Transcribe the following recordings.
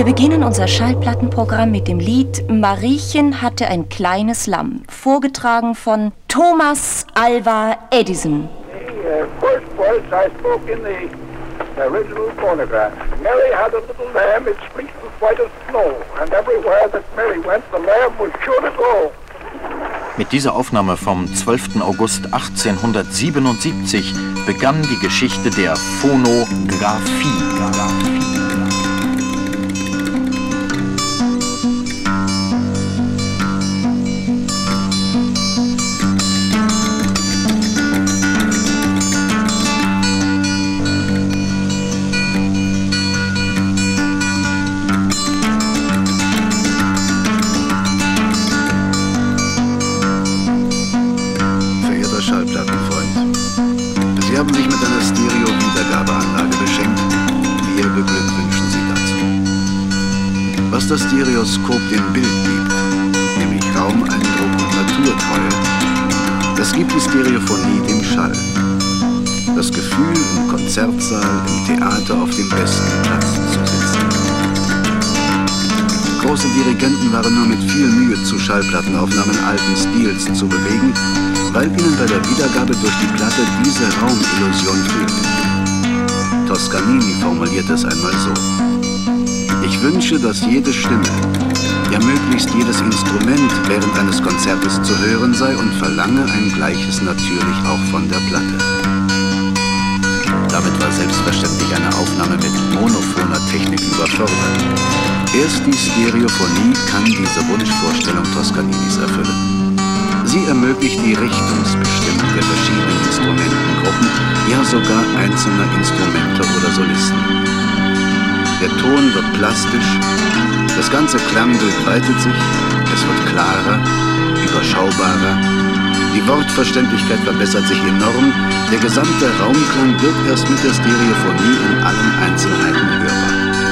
beginnen unser Schallplattenprogramm mit dem Lied Mariechen hatte ein kleines Lamm, vorgetragen von Thomas Alva Edison. The first voice I spoke in the original phonograph. Mary had a little lamb, its fleece was white as snow, and everywhere that Mary went, the lamb was sure to go. Mit dieser Aufnahme vom 12. August 1877 begann die Geschichte der Phonographie. Sie haben sich mit einer Stereo-Wiedergabeanlage beschenkt. Wir beglückwünschen Sie dazu. Was das Stereoskop dem Bild gibt, nämlich Raumeindruck und Naturtreue, das gibt die Stereophonie dem Schall. Das Gefühl, im Konzertsaal, im Theater auf dem besten Platz zu sitzen. Große Dirigenten waren nur mit viel Mühe zu Schallplattenaufnahmen alten Stils zu bewegen, weil ihnen bei der Wiedergabe durch die Platte diese Raumillusion fehlte. Toscanini formuliert es einmal so: Ich wünsche, dass jede Stimme, ja möglichst jedes Instrument während eines Konzertes zu hören sei und verlange ein Gleiches natürlich auch von der Platte. Damit war selbstverständlich eine Aufnahme mit monophoner Technik überfordert. Erst die Stereophonie kann diese Wunschvorstellung Toscaninis erfüllen. Sie ermöglicht die Richtungsbestimmung der verschiedenen Instrumentengruppen, ja sogar einzelner Instrumente oder Solisten. Der Ton wird plastisch, das ganze Klangbild weitet sich, es wird klarer, überschaubarer, die Wortverständlichkeit verbessert sich enorm, der gesamte Raumklang wird erst mit der Stereophonie in allen Einzelheiten hörbar.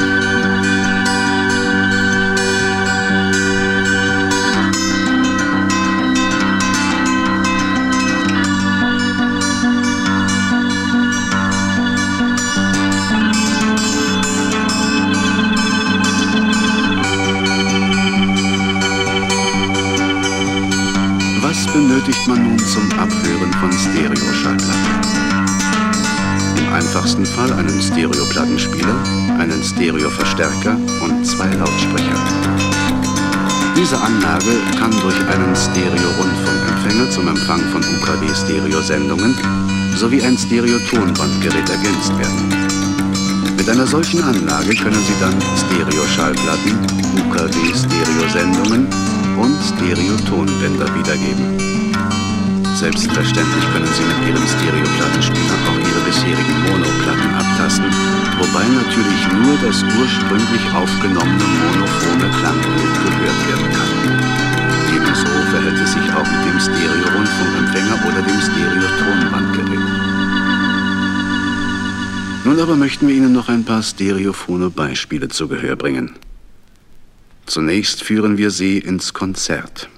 Benötigt man nun zum Abhören von Stereoschallplatten? Im einfachsten Fall einen Stereoplattenspieler, einen Stereoverstärker und 2 Lautsprecher. Diese Anlage kann durch einen Stereo-Rundfunkempfänger zum Empfang von UKW-Stereosendungen sowie ein Stereotonbandgerät ergänzt werden. Mit einer solchen Anlage können Sie dann Stereoschallplatten, UKW-Stereosendungen und Stereotonbänder wiedergeben. Selbstverständlich können Sie mit Ihrem Stereoplattenspieler auch Ihre bisherigen Monoplatten abtasten, wobei natürlich nur das ursprünglich aufgenommene monophone Klangbild gehört werden kann. Ebenso verhält es sich auch mit dem Stereo-Rundfunkempfänger oder dem Stereotonbandgerät. Nun aber möchten wir Ihnen noch ein paar stereophone Beispiele zu Gehör bringen. Zunächst führen wir Sie ins Konzert.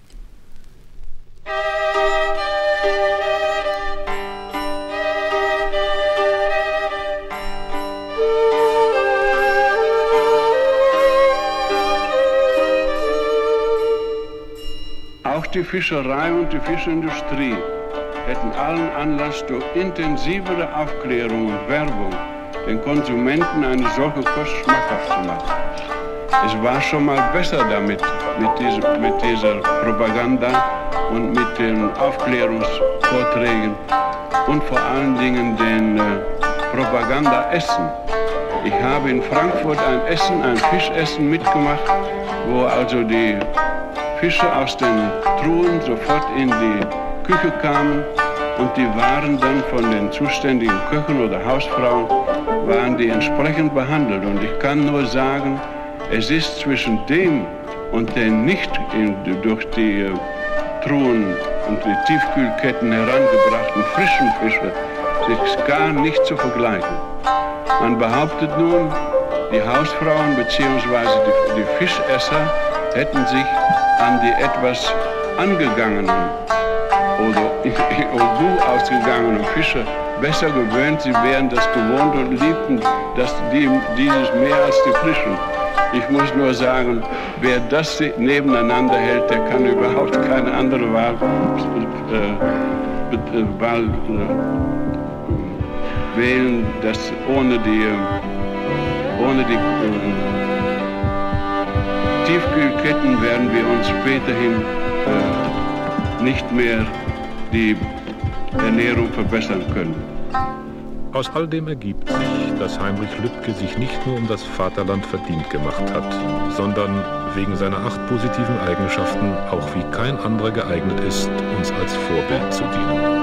Auch die Fischerei und die Fischindustrie hätten allen Anlass, durch intensivere Aufklärung und Werbung den Konsumenten eine solche Kost schmackhaft zu machen. Es war schon mal besser damit, mit dieser Propaganda und mit den Aufklärungsvorträgen und vor allen Dingen den Propagandaessen. Ich habe in Frankfurt ein Fischessen mitgemacht, wo also die Fische aus den Truhen sofort in die Küche kamen und die waren dann von den zuständigen Köchen oder Hausfrauen, waren die entsprechend behandelt. Und ich kann nur sagen, es ist zwischen dem und den nicht durch die Truhen und die Tiefkühlketten herangebrachten frischen Fische ist gar nicht zu vergleichen. Man behauptet nun, die Hausfrauen bzw. die Fischesser hätten sich an die etwas angegangenen oder gut ausgegangenen Fische besser gewöhnt. Sie wären das gewohnt und liebten dieses mehr als die frischen. Ich muss nur sagen, wer das nebeneinander hält, der kann überhaupt keine andere Wahl wählen, dass ohne die Tiefkühlketten werden wir uns späterhin nicht mehr die Ernährung verbessern können. Aus all dem ergibt sich, dass Heinrich Lübke sich nicht nur um das Vaterland verdient gemacht hat, sondern wegen seiner 8 positiven Eigenschaften auch wie kein anderer geeignet ist, uns als Vorbild zu dienen.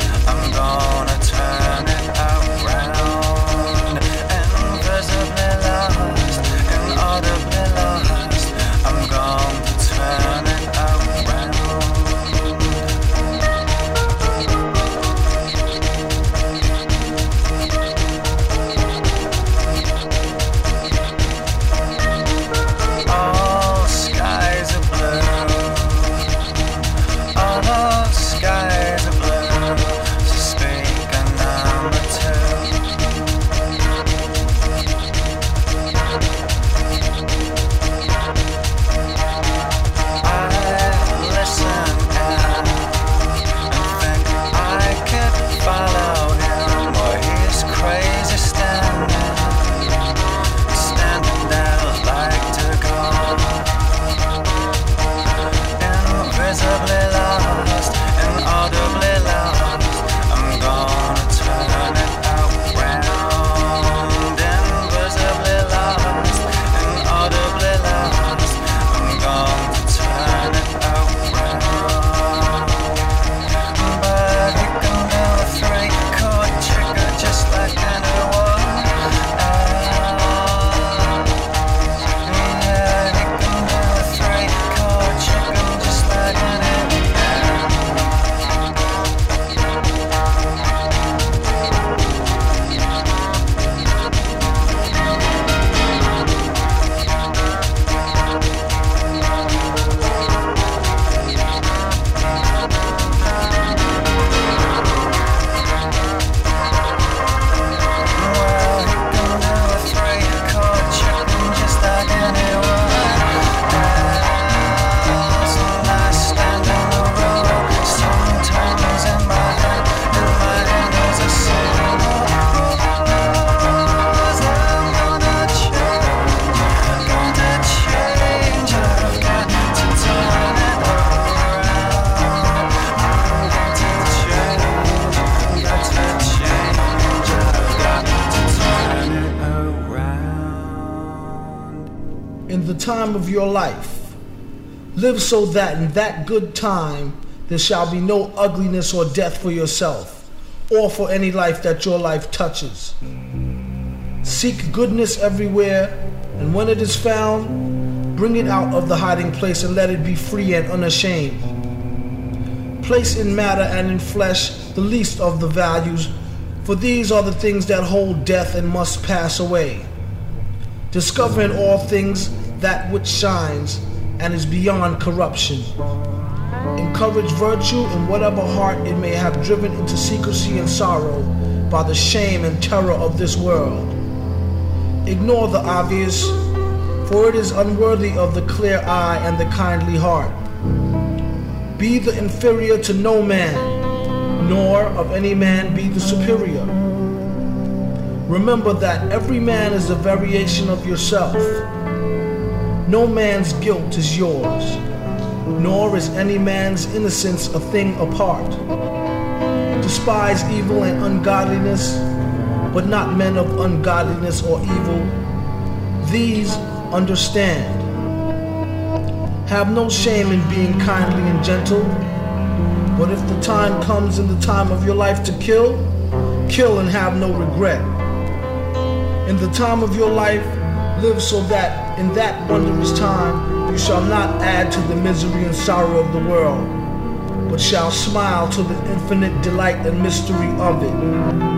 Invisibly in the time of your life. Live so that in that good time there shall be no ugliness or death for yourself, or for any life that your life touches. Seek goodness everywhere, and when it is found, bring it out of the hiding place and let it be free and unashamed. Place in matter and in flesh the least of the values, for these are the things that hold death and must pass away. Discover in all things that which shines and is beyond corruption. Encourage virtue in whatever heart it may have driven into secrecy and sorrow by the shame and terror of this world. Ignore the obvious, for it is unworthy of the clear eye and the kindly heart. Be the inferior to no man, nor of any man be the superior. Remember that every man is a variation of yourself. No man's guilt is yours, nor is any man's innocence a thing apart. Despise evil and ungodliness, but not men of ungodliness or evil. These understand. Have no shame in being kindly and gentle, but if the time comes in the time of your life to kill, kill and have no regret. In the time of your life, live so that in that wondrous time you shall not add to the misery and sorrow of the world, but shall smile to the infinite delight and mystery of it.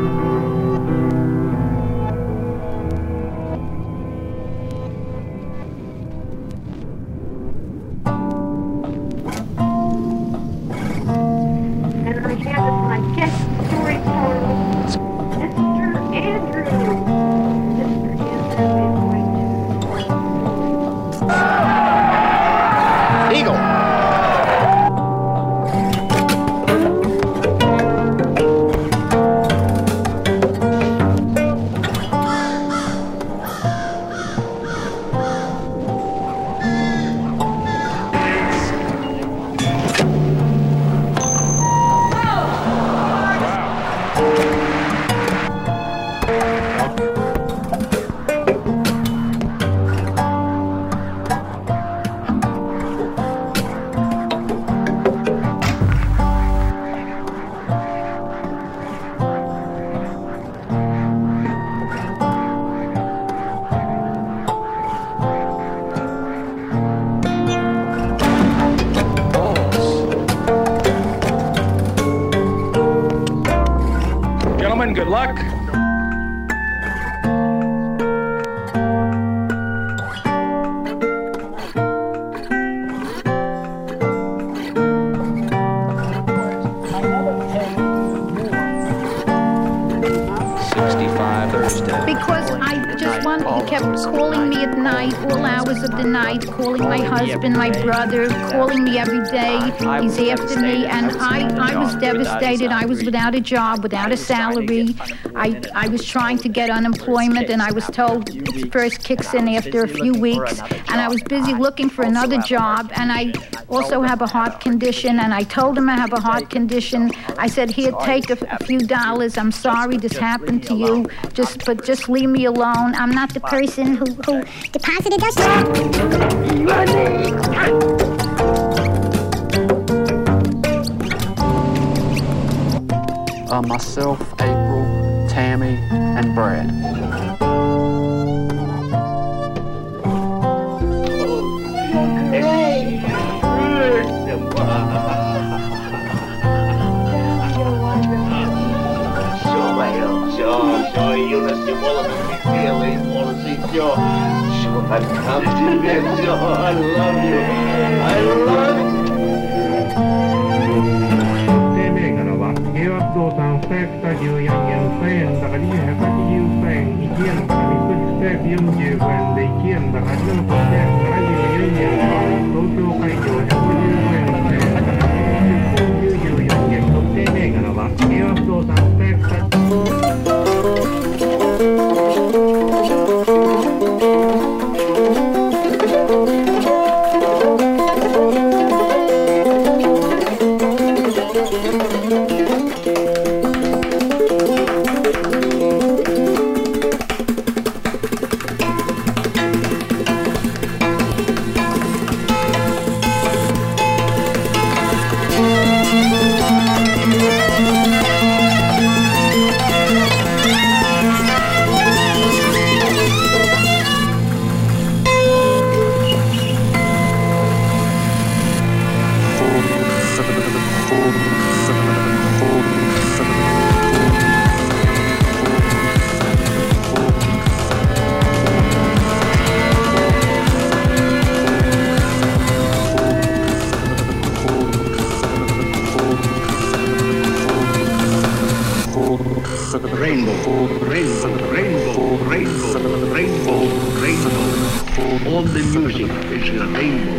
Good luck. Because I just wanted, he kept calling me at night, all hours of the night, calling my husband, my brother, calling me every day. He's after me, and I was devastated. I was without a job, without a salary. I was trying to get unemployment, and I was told it first kicks in after a few weeks. And I was busy looking for another job, and I also have a heart condition, and I told him I have a heart condition. I said, here, take a few dollars. I'm sorry this happened to you, but just leave me alone. I'm not the person who deposited us. Myself, April, Tammy, and Brad. Yo nací волосы белые, волосы все. Что там тебе все? I love you. I love you. 定銘柄は平和不動産スペークス14円1000円だから280円1円だから三口スペーク45円で1円だから4スペーク74円東京会場155円1000円だから94円特定銘柄は平和不動産スペークス all the music is a rainbow.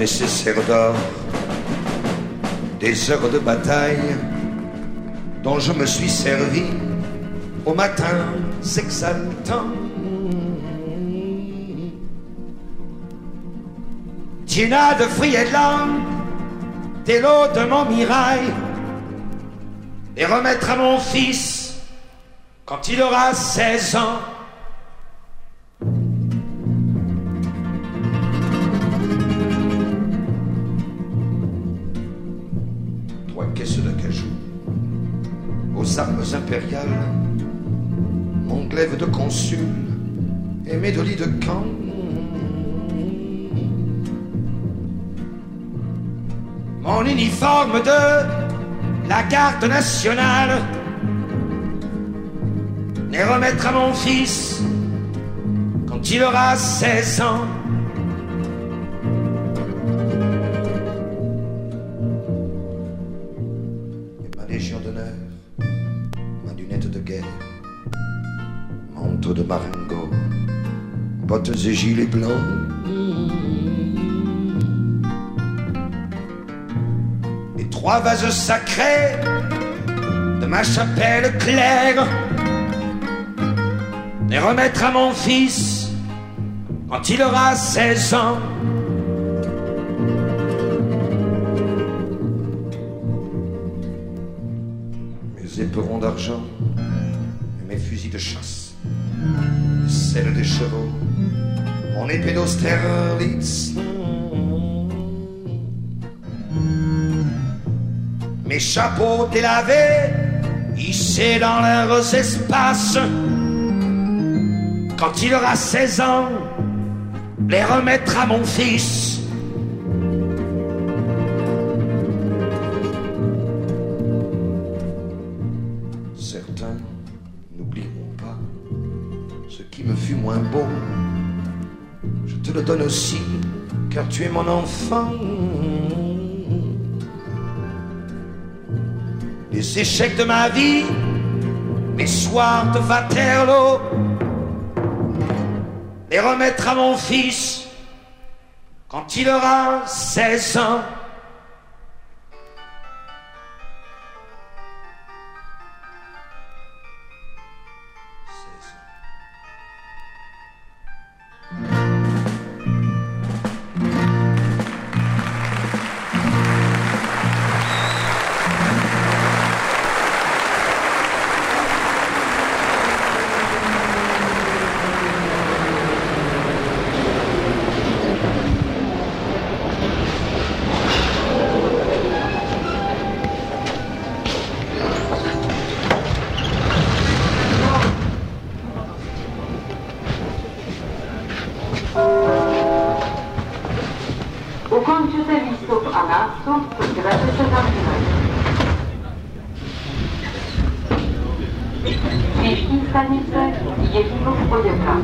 nécessaire d'or, des heures de bataille dont je me suis servi au matin s'exaltant. Tina de Friedland, des lots de Montmirail, les remettre à mon fils quand il aura 16 ans. Aux armes impériales, mon glaive de consul et mes 2 lits de camp. Mon uniforme de la garde nationale, les remettre à mon fils quand il aura 16 ans. Et ma légion d'honneur, ma lunette de guerre, manteau de marengo, bottes et gilets blancs. Les 3 vases sacrés de ma chapelle claire, les remettre à mon fils quand il aura 16 ans. Mes éperons d'argent et mes fusils de chasse, celles des chevaux, mon épée d'Austerlitz, mes chapeaux délavés hissés dans leurs espaces, quand il aura 16 ans, les remettre à mon fils. Certains n'oublieront pas ce qui me fut moins beau. Je te le donne aussi, car tu es mon enfant. Les échecs de ma vie, mes soirs de Waterloo, les remettre à mon fils quand il aura 16 ans. Ukończyte listów anapsów, proszę się zamknąć. Wieści stanice Jefimów Podziewka.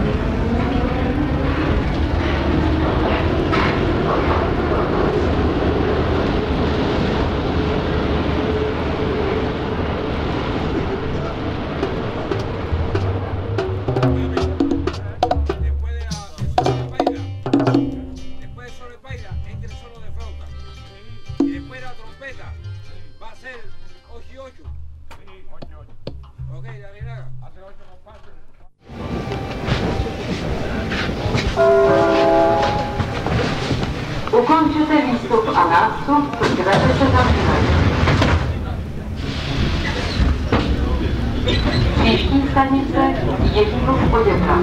Ukończyte listów anapsów, proszę się zamknąć. Wieści stanice Jefimów Podziewka.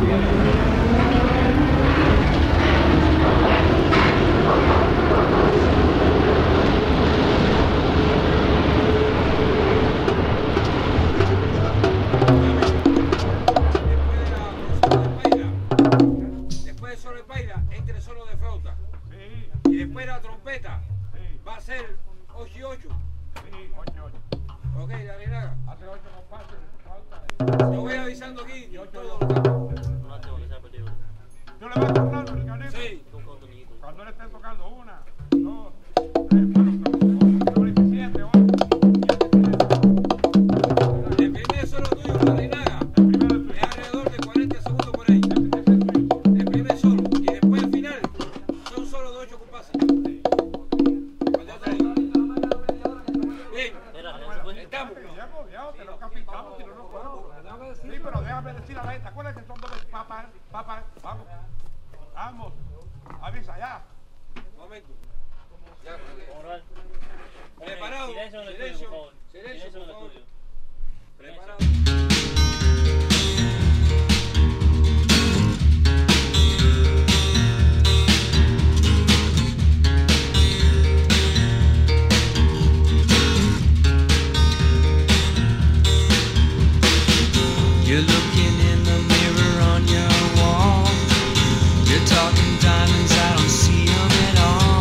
Son solo 2 compases. capitamos. Ya, te lo capitamos, si no, no puedo. Sí, pero déjame decir a la gente, acuérdate que son dos papas, vamos. Vamos, avisa ya. Momento. Ya, preparado. Silencio, por favor. Preparado. You're looking in the mirror on your wall. You're talking diamonds, I don't see them at all.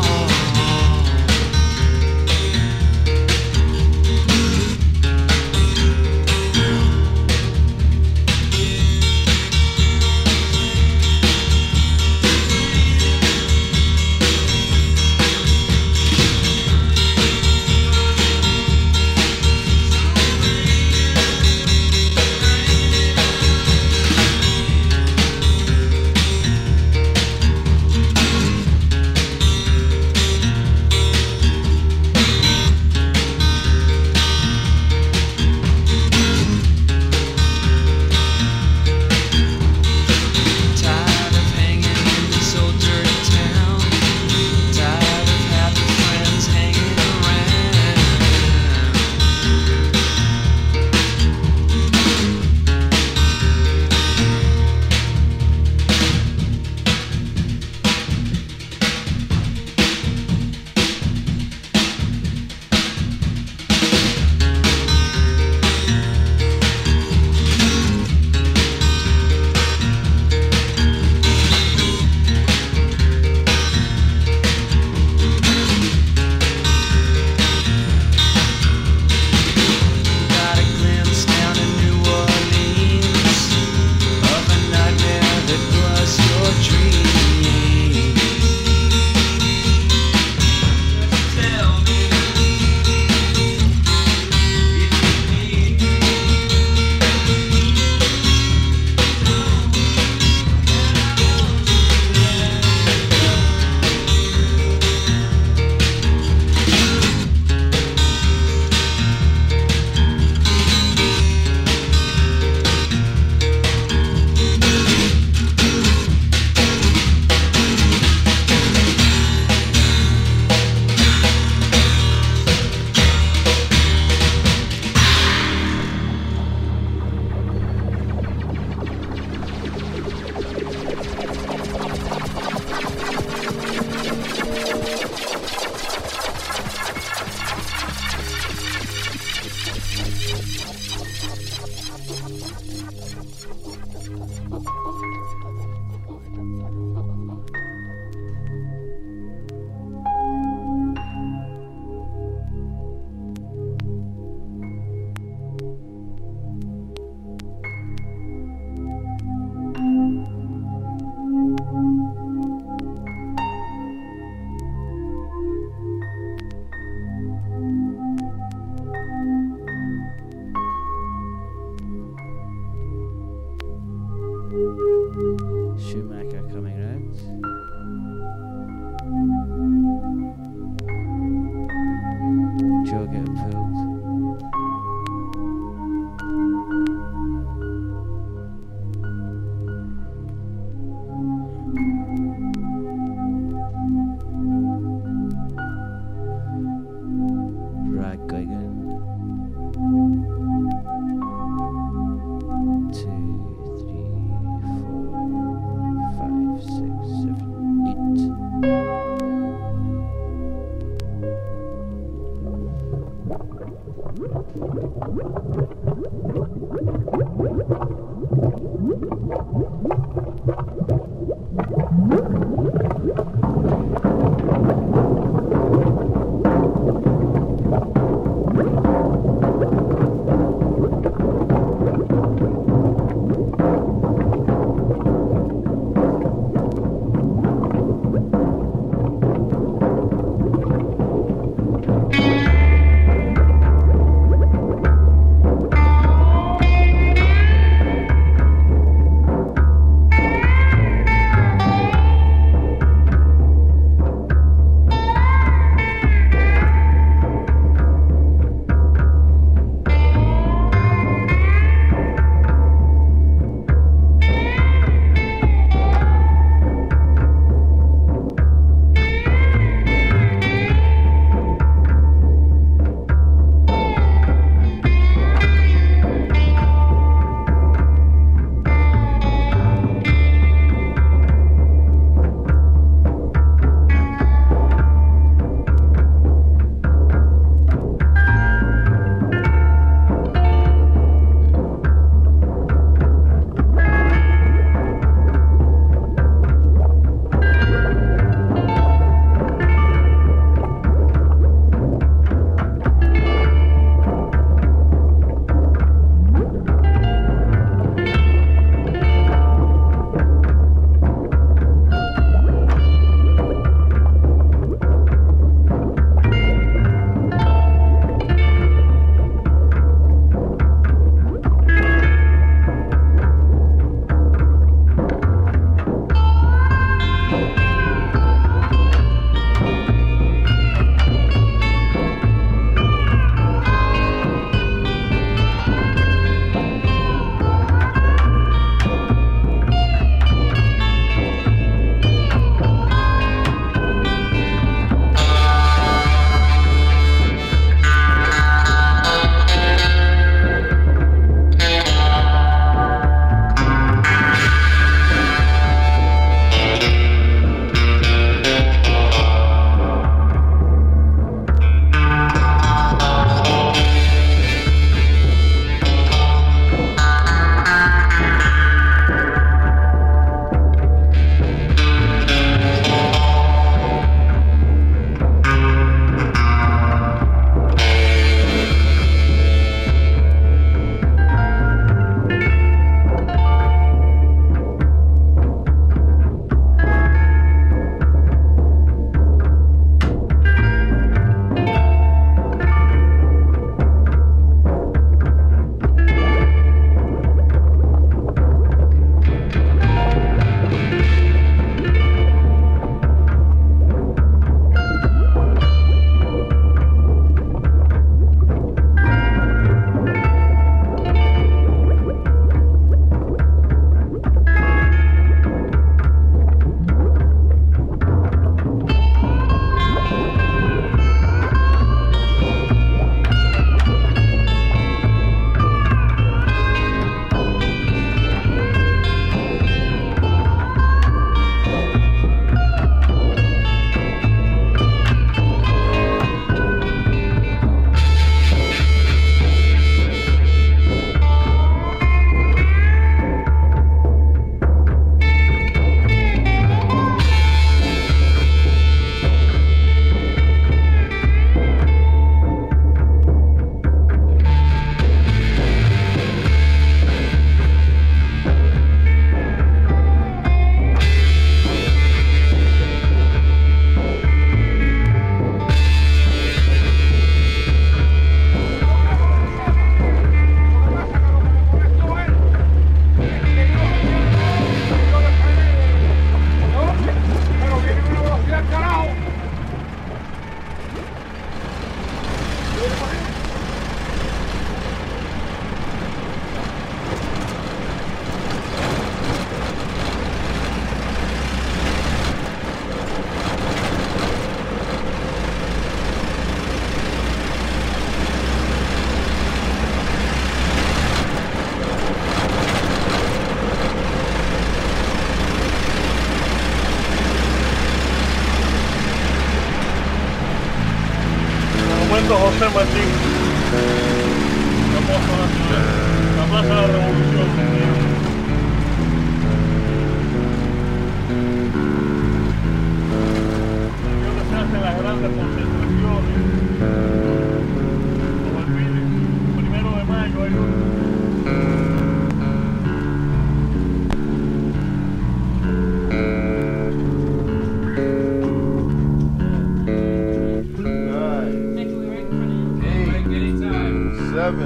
Schumacher coming round. Joe getting pulled. Brad Geigen. 2, 3, 4, 5, 6, 7, 8.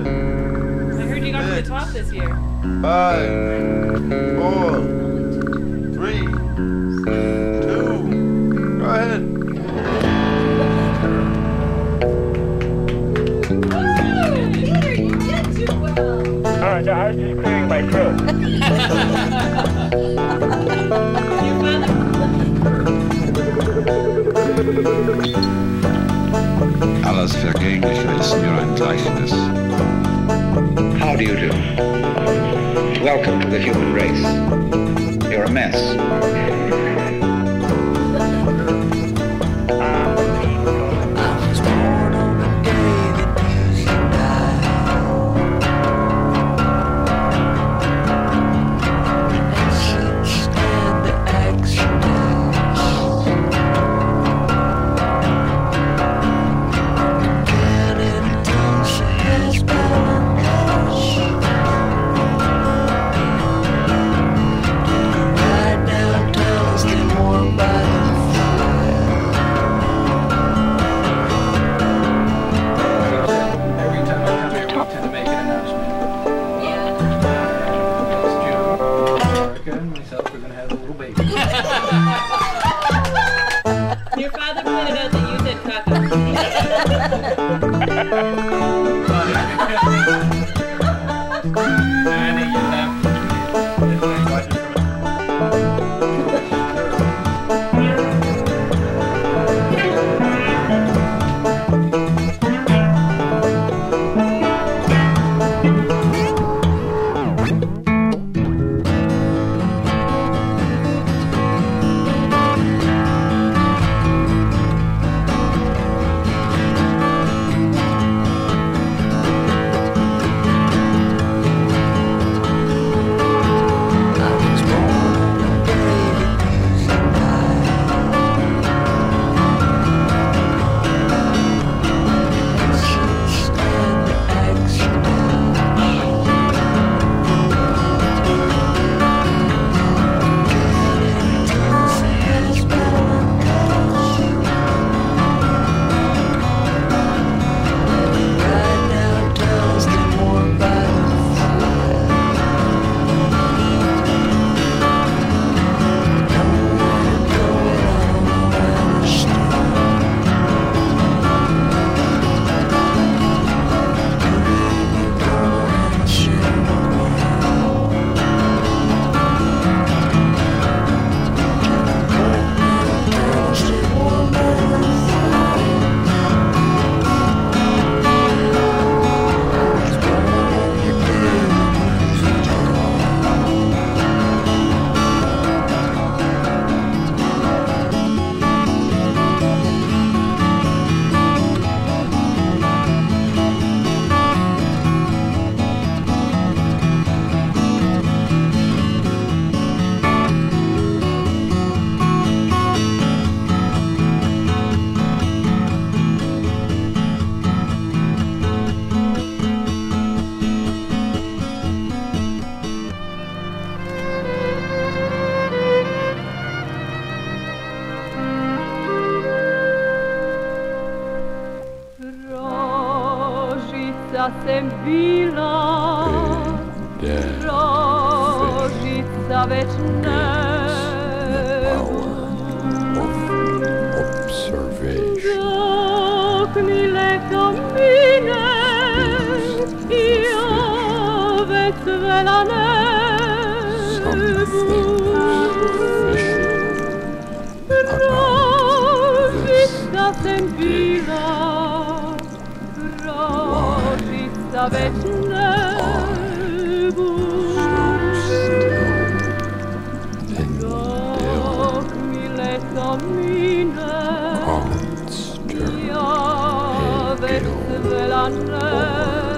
I heard you got to the top this year. 5, 4, 3, 2. Go ahead. Peter, you did too well. Alright, I was just clearing my throat. Alles Vergängliche ist nur ein Gleichnis. How do you do? Welcome to the human race. You're a mess. Your father pointed out that you said caca. sem bila rožica već nebu. Dok mi leto mine i ove cvela nebu. Rožica sem bila, rožica već nebu. Dok mi leto mine i ove cvela nebu.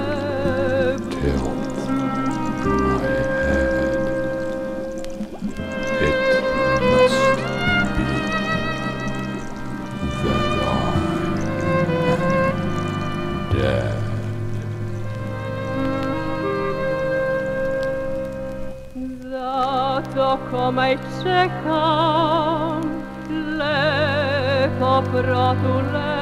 Komaj čekam, lepo protu